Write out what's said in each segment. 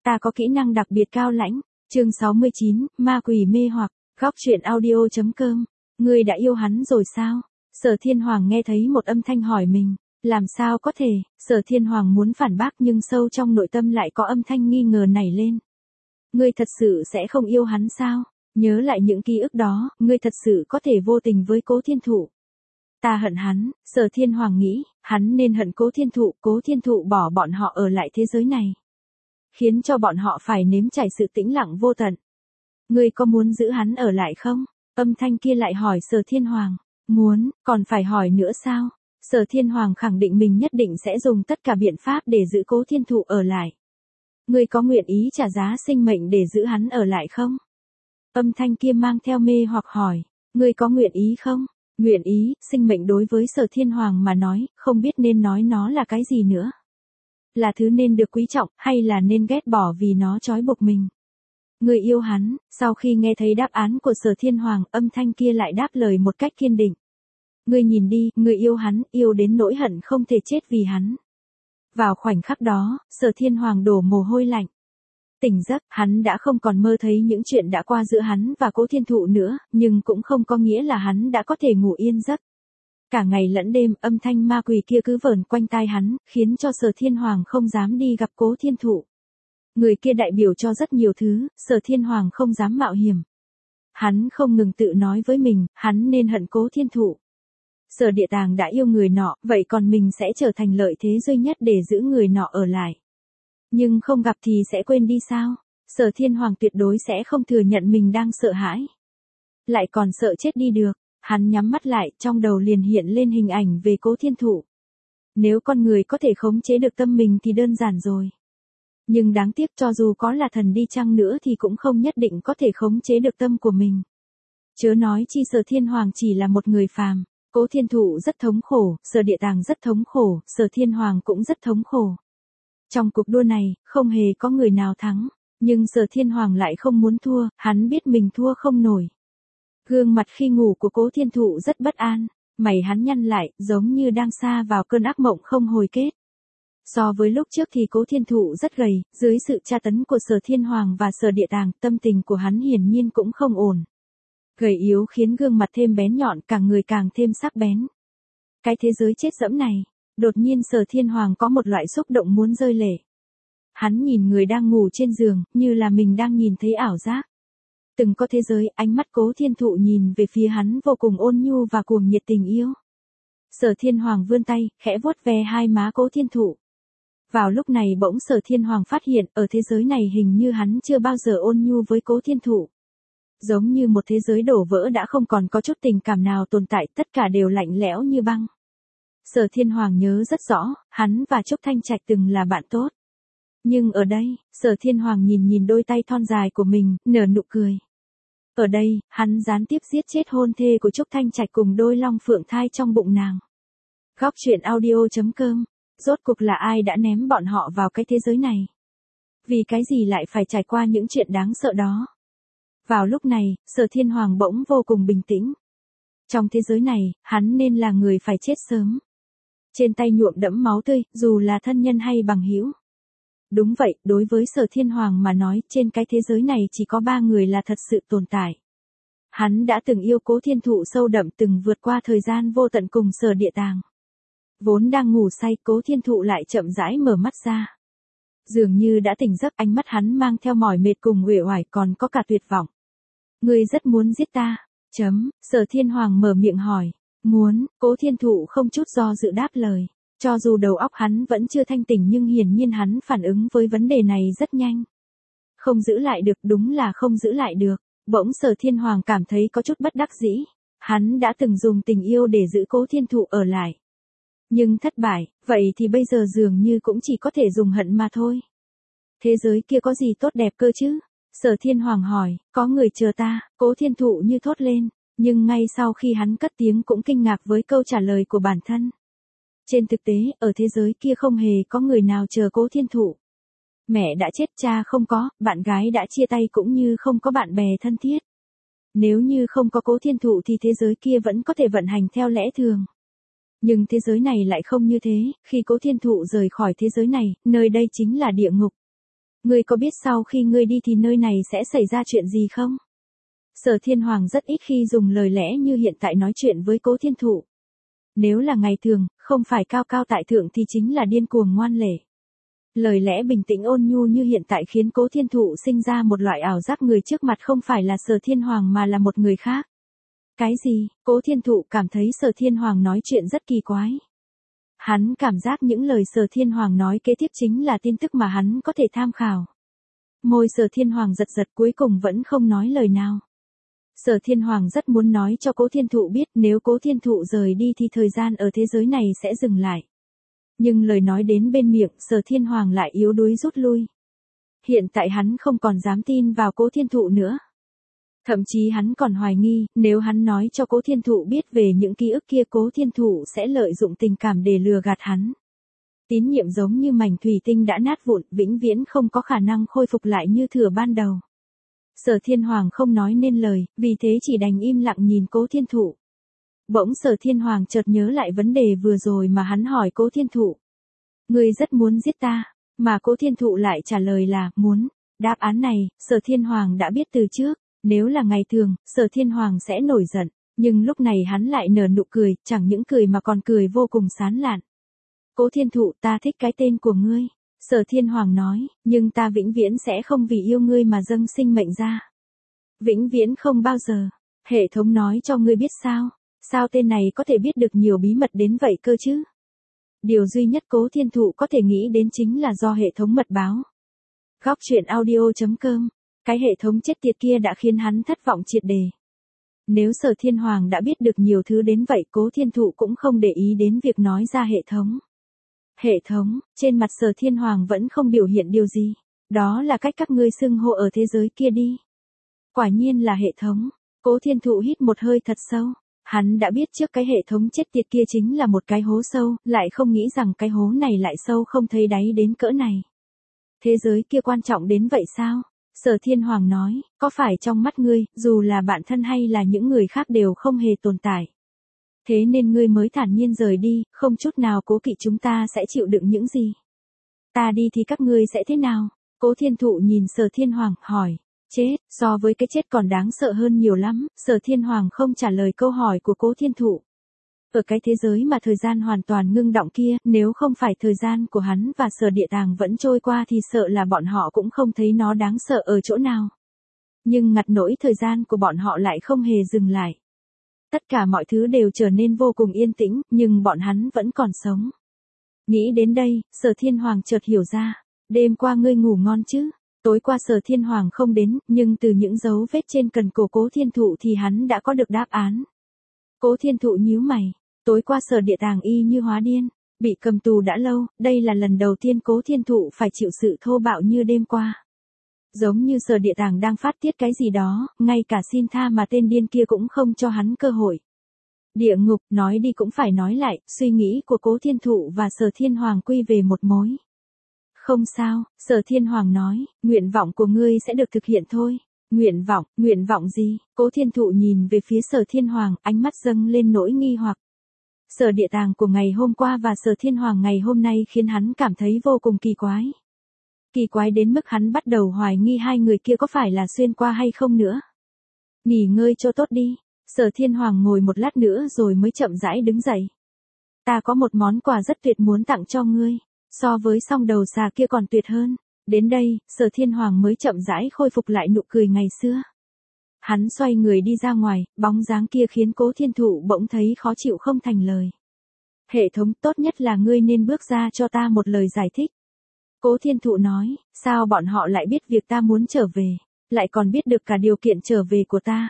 Ta có kỹ năng đặc biệt cao lãnh. Chương 69, ma quỷ mê hoặc. Góc truyện audio.com. Ngươi đã yêu hắn rồi sao? Sở Thiên Hoàng nghe thấy một âm thanh hỏi mình. Làm sao có thể? Sở Thiên Hoàng muốn phản bác nhưng sâu trong nội tâm lại có âm thanh nghi ngờ nảy lên. Ngươi thật sự sẽ không yêu hắn sao? Nhớ lại những ký ức đó, ngươi thật sự có thể vô tình với Cố Thiên Thụ. Ta hận hắn, Sở Thiên Hoàng nghĩ, hắn nên hận Cố Thiên Thụ bỏ bọn họ ở lại thế giới này. Khiến cho bọn họ phải nếm trải sự tĩnh lặng vô tận. Ngươi có muốn giữ hắn ở lại không? Âm thanh kia lại hỏi Sở Thiên Hoàng. Muốn, còn phải hỏi nữa sao? Sở Thiên Hoàng khẳng định mình nhất định sẽ dùng tất cả biện pháp để giữ Cố Thiên Thụ ở lại. Ngươi có nguyện ý trả giá sinh mệnh để giữ hắn ở lại không? Âm thanh kia mang theo mê hoặc hỏi. Ngươi có nguyện ý không? Nguyện ý, sinh mệnh đối với Sở Thiên Hoàng mà nói, không biết nên nói nó là cái gì nữa. Là thứ nên được quý trọng, hay là nên ghét bỏ vì nó trói buộc mình. Ngươi yêu hắn. Sau khi nghe thấy đáp án của Sở Thiên Hoàng, âm thanh kia lại đáp lời một cách kiên định. Ngươi nhìn đi, ngươi yêu hắn, yêu đến nỗi hận không thể chết vì hắn. Vào khoảnh khắc đó, Sở Thiên Hoàng đổ mồ hôi lạnh. Tỉnh giấc, hắn đã không còn mơ thấy những chuyện đã qua giữa hắn và Cố Thiên Thụ nữa, nhưng cũng không có nghĩa là hắn đã có thể ngủ yên giấc. Cả ngày lẫn đêm, âm thanh ma quỷ kia cứ vờn quanh tai hắn, khiến cho Sở Thiên Hoàng không dám đi gặp Cố Thiên Thụ. Người kia đại biểu cho rất nhiều thứ, Sở Thiên Hoàng không dám mạo hiểm. Hắn không ngừng tự nói với mình, hắn nên hận Cố Thiên Thụ. Sở Địa Tàng đã yêu người nọ, vậy còn mình sẽ trở thành lợi thế duy nhất để giữ người nọ ở lại. Nhưng không gặp thì sẽ quên đi sao? Sở Thiên Hoàng tuyệt đối sẽ không thừa nhận mình đang sợ hãi. Lại còn sợ chết đi được. Hắn nhắm mắt lại, trong đầu liền hiện lên hình ảnh về Cố Thiên Thụ. Nếu con người có thể khống chế được tâm mình thì đơn giản rồi. Nhưng đáng tiếc cho dù có là thần đi chăng nữa thì cũng không nhất định có thể khống chế được tâm của mình. Chớ nói chi Sở Thiên Hoàng chỉ là một người phàm. Cố Thiên Thụ rất thống khổ, Sở Địa Tàng rất thống khổ, Sở Thiên Hoàng cũng rất thống khổ. Trong cuộc đua này, không hề có người nào thắng. Nhưng Sở Thiên Hoàng lại không muốn thua, hắn biết mình thua không nổi. Gương mặt khi ngủ của Cố Thiên Thụ rất bất an, mày hắn nhăn lại, giống như đang sa vào cơn ác mộng không hồi kết. So với lúc trước thì Cố Thiên Thụ rất gầy, dưới sự tra tấn của Sở Thiên Hoàng và Sở Địa Tàng, tâm tình của hắn hiển nhiên cũng không ổn. Gầy yếu khiến gương mặt thêm bén nhọn, cả người càng thêm sắc bén. Cái thế giới chết dẫm này, đột nhiên Sở Thiên Hoàng có một loại xúc động muốn rơi lệ. Hắn nhìn người đang ngủ trên giường, như là mình đang nhìn thấy ảo giác. Từng có thế giới, ánh mắt Cố Thiên Thụ nhìn về phía hắn vô cùng ôn nhu và cuồng nhiệt tình yêu. Sở Thiên Hoàng vươn tay, khẽ vuốt ve hai má Cố Thiên Thụ. Vào lúc này bỗng Sở Thiên Hoàng phát hiện, ở thế giới này hình như hắn chưa bao giờ ôn nhu với Cố Thiên Thụ. Giống như một thế giới đổ vỡ đã không còn có chút tình cảm nào tồn tại, tất cả đều lạnh lẽo như băng. Sở Thiên Hoàng nhớ rất rõ, hắn và Trúc Thanh Trạch từng là bạn tốt. Nhưng ở đây, Sở Thiên Hoàng nhìn đôi tay thon dài của mình, nở nụ cười. Ở đây, hắn gián tiếp giết chết hôn thê của Trúc Thanh Trạch cùng đôi long phượng thai trong bụng nàng. Góc truyện audio.com. Rốt cuộc là ai đã ném bọn họ vào cái thế giới này? Vì cái gì lại phải trải qua những chuyện đáng sợ đó? Vào lúc này, Sở Thiên Hoàng bỗng vô cùng bình tĩnh. Trong thế giới này, hắn nên là người phải chết sớm. Trên tay nhuộm đẫm máu tươi, dù là thân nhân hay bằng hữu. Đúng vậy, đối với Sở Thiên Hoàng mà nói, trên cái thế giới này chỉ có 3 người là thật sự tồn tại. Hắn đã từng yêu Cố Thiên Thụ sâu đậm, từng vượt qua thời gian vô tận cùng Sở Địa Tàng. Vốn đang ngủ say, Cố Thiên Thụ lại chậm rãi mở mắt ra. Dường như đã tỉnh giấc, ánh mắt hắn mang theo mỏi mệt cùng uể oải, còn có cả tuyệt vọng. Ngươi rất muốn giết ta. Sở Thiên Hoàng mở miệng hỏi. Muốn, Cố Thiên Thụ không chút do dự đáp lời. Cho dù đầu óc hắn vẫn chưa thanh tỉnh nhưng hiển nhiên hắn phản ứng với vấn đề này rất nhanh. Không giữ lại được, đúng là không giữ lại được. Bỗng Sở Thiên Hoàng cảm thấy có chút bất đắc dĩ. Hắn đã từng dùng tình yêu để giữ Cố Thiên Thụ ở lại. Nhưng thất bại, vậy thì bây giờ dường như cũng chỉ có thể dùng hận mà thôi. Thế giới kia có gì tốt đẹp cơ chứ? Sở Thiên Hoàng hỏi, có người chờ ta, Cố Thiên Thụ như thốt lên. Nhưng ngay sau khi hắn cất tiếng cũng kinh ngạc với câu trả lời của bản thân. Trên thực tế, ở thế giới kia không hề có người nào chờ Cố Thiên Thụ. Mẹ đã chết, cha không có, bạn gái đã chia tay cũng như không có bạn bè thân thiết. Nếu như không có Cố Thiên Thụ thì thế giới kia vẫn có thể vận hành theo lẽ thường. Nhưng thế giới này lại không như thế, khi Cố Thiên Thụ rời khỏi thế giới này, nơi đây chính là địa ngục. Ngươi có biết sau khi ngươi đi thì nơi này sẽ xảy ra chuyện gì không? Sở Thiên Hoàng rất ít khi dùng lời lẽ như hiện tại nói chuyện với Cố Thiên Thụ. Nếu là ngày thường, không phải cao cao tại thượng thì chính là điên cuồng ngoan lệ. Lời lẽ bình tĩnh ôn nhu như hiện tại khiến Cố Thiên Thụ sinh ra một loại ảo giác người trước mặt không phải là Sở Thiên Hoàng mà là một người khác. Cái gì? Cố Thiên Thụ cảm thấy Sở Thiên Hoàng nói chuyện rất kỳ quái. Hắn cảm giác những lời Sở Thiên Hoàng nói kế tiếp chính là tin tức mà hắn có thể tham khảo. Môi Sở Thiên Hoàng giật giật cuối cùng vẫn không nói lời nào. Sở Thiên Hoàng rất muốn nói cho Cố Thiên Thụ biết nếu Cố Thiên Thụ rời đi thì thời gian ở thế giới này sẽ dừng lại. Nhưng lời nói đến bên miệng Sở Thiên Hoàng lại yếu đuối rút lui. Hiện tại hắn không còn dám tin vào Cố Thiên Thụ nữa. Thậm chí hắn còn hoài nghi, nếu hắn nói cho Cố Thiên Thụ biết về những ký ức kia Cố Thiên Thụ sẽ lợi dụng tình cảm để lừa gạt hắn. Tín nhiệm giống như mảnh thủy tinh đã nát vụn, vĩnh viễn không có khả năng khôi phục lại như thừa ban đầu. Sở Thiên Hoàng không nói nên lời, vì thế chỉ đành im lặng nhìn Cố Thiên Thụ. Bỗng Sở Thiên Hoàng chợt nhớ lại vấn đề vừa rồi mà hắn hỏi Cố Thiên Thụ. Ngươi rất muốn giết ta, mà Cố Thiên Thụ lại trả lời là, muốn. Đáp án này, Sở Thiên Hoàng đã biết từ trước, nếu là ngày thường, Sở Thiên Hoàng sẽ nổi giận, nhưng lúc này hắn lại nở nụ cười, chẳng những cười mà còn cười vô cùng sán lạn. Cố Thiên Thụ, ta thích cái tên của ngươi. Sở Thiên Hoàng nói, nhưng ta vĩnh viễn sẽ không vì yêu ngươi mà dâng sinh mệnh ra. Vĩnh viễn không bao giờ. Hệ thống nói cho ngươi biết sao? Sao tên này có thể biết được nhiều bí mật đến vậy cơ chứ? Điều duy nhất Cố Thiên Thụ có thể nghĩ đến chính là do hệ thống mật báo. Góc truyện audio.com. Cái hệ thống chết tiệt kia đã khiến hắn thất vọng triệt đề. Nếu Sở Thiên Hoàng đã biết được nhiều thứ đến vậy Cố Thiên Thụ cũng không để ý đến việc nói ra hệ thống. Hệ thống, trên mặt Sở Thiên Hoàng vẫn không biểu hiện điều gì. Đó là cách các ngươi xưng hô ở thế giới kia đi. Quả nhiên là hệ thống. Cố Thiên Thụ hít một hơi thật sâu. Hắn đã biết trước cái hệ thống chết tiệt kia chính là một cái hố sâu, lại không nghĩ rằng cái hố này lại sâu không thấy đáy đến cỡ này. Thế giới kia quan trọng đến vậy sao? Sở Thiên Hoàng nói, có phải trong mắt ngươi, dù là bạn thân hay là những người khác đều không hề tồn tại. Thế nên ngươi mới thản nhiên rời đi, không chút nào cố kỵ chúng ta sẽ chịu đựng những gì. Ta đi thì các ngươi sẽ thế nào? Cố Thiên Thụ nhìn Sở Thiên Hoàng, hỏi. Chết, so với cái chết còn đáng sợ hơn nhiều lắm, Sở Thiên Hoàng không trả lời câu hỏi của Cố Thiên Thụ. Ở cái thế giới mà thời gian hoàn toàn ngưng đọng kia, nếu không phải thời gian của hắn và Sở Địa Tàng vẫn trôi qua thì sợ là bọn họ cũng không thấy nó đáng sợ ở chỗ nào. Nhưng ngặt nỗi thời gian của bọn họ lại không hề dừng lại. Tất cả mọi thứ đều trở nên vô cùng yên tĩnh, nhưng bọn hắn vẫn còn sống. Nghĩ đến đây, Sở Thiên Hoàng chợt hiểu ra. Đêm qua ngươi ngủ ngon chứ? Tối qua Sở Thiên Hoàng không đến, nhưng từ những dấu vết trên cần cổ Cố Thiên Thụ thì hắn đã có được đáp án. Cố Thiên Thụ nhíu mày. Tối qua Sở Địa Tàng y như hóa điên, bị cầm tù đã lâu, đây là lần đầu tiên Cố Thiên Thụ phải chịu sự thô bạo như đêm qua. Giống như Sở Địa Tàng đang phát tiết cái gì đó, ngay cả xin tha mà tên điên kia cũng không cho hắn cơ hội. Địa ngục, nói đi cũng phải nói lại, suy nghĩ của Cố Thiên Thụ và Sở Thiên Hoàng quy về một mối. Không sao, Sở Thiên Hoàng nói, nguyện vọng của ngươi sẽ được thực hiện thôi. Nguyện vọng gì? Cố Thiên Thụ nhìn về phía Sở Thiên Hoàng, ánh mắt dâng lên nỗi nghi hoặc. Sở Địa Tàng của ngày hôm qua và Sở Thiên Hoàng ngày hôm nay khiến hắn cảm thấy vô cùng kỳ quái. Kỳ quái đến mức hắn bắt đầu hoài nghi hai người kia có phải là xuyên qua hay không nữa. Nghỉ ngơi cho tốt đi. Sở Thiên Hoàng ngồi một lát nữa rồi mới chậm rãi đứng dậy. Ta có một món quà rất tuyệt muốn tặng cho ngươi. So với song đầu xà kia còn tuyệt hơn. Đến đây, Sở Thiên Hoàng mới chậm rãi khôi phục lại nụ cười ngày xưa. Hắn xoay người đi ra ngoài, bóng dáng kia khiến Cố Thiên Thụ bỗng thấy khó chịu không thành lời. Hệ thống, tốt nhất là ngươi nên bước ra cho ta một lời giải thích. Cố Thiên Thụ nói, sao bọn họ lại biết việc ta muốn trở về, lại còn biết được cả điều kiện trở về của ta.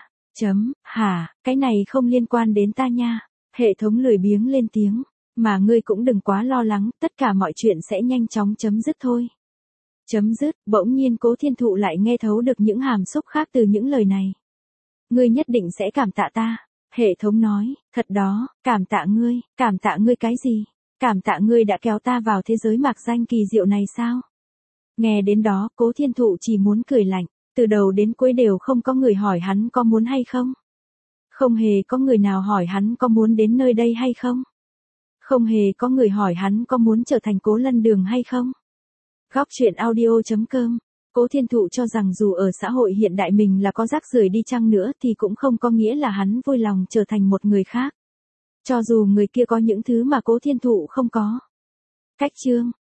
Hả, cái này không liên quan đến ta nha. Hệ thống lười biếng lên tiếng, mà ngươi cũng đừng quá lo lắng, tất cả mọi chuyện sẽ nhanh chóng chấm dứt thôi. Chấm dứt, bỗng nhiên Cố Thiên Thụ lại nghe thấu được những hàm xúc khác từ những lời này. Ngươi nhất định sẽ cảm tạ ta. Hệ thống nói, thật đó, cảm tạ ngươi cái gì? Cảm tạ ngươi đã kéo ta vào thế giới mạc danh kỳ diệu này sao? Nghe đến đó, Cố Thiên Thụ chỉ muốn cười lạnh, từ đầu đến cuối đều không có người hỏi hắn có muốn hay không. Không hề có người nào hỏi hắn có muốn đến nơi đây hay không. Không hề có người hỏi hắn có muốn trở thành Cố Lân Đường hay không. Góc truyện audio.com Cố Thiên Thụ cho rằng dù ở xã hội hiện đại mình là có rác rưởi đi chăng nữa thì cũng không có nghĩa là hắn vui lòng trở thành một người khác. Cho dù người kia có những thứ mà Cố Thiên Thụ không có. Cách chương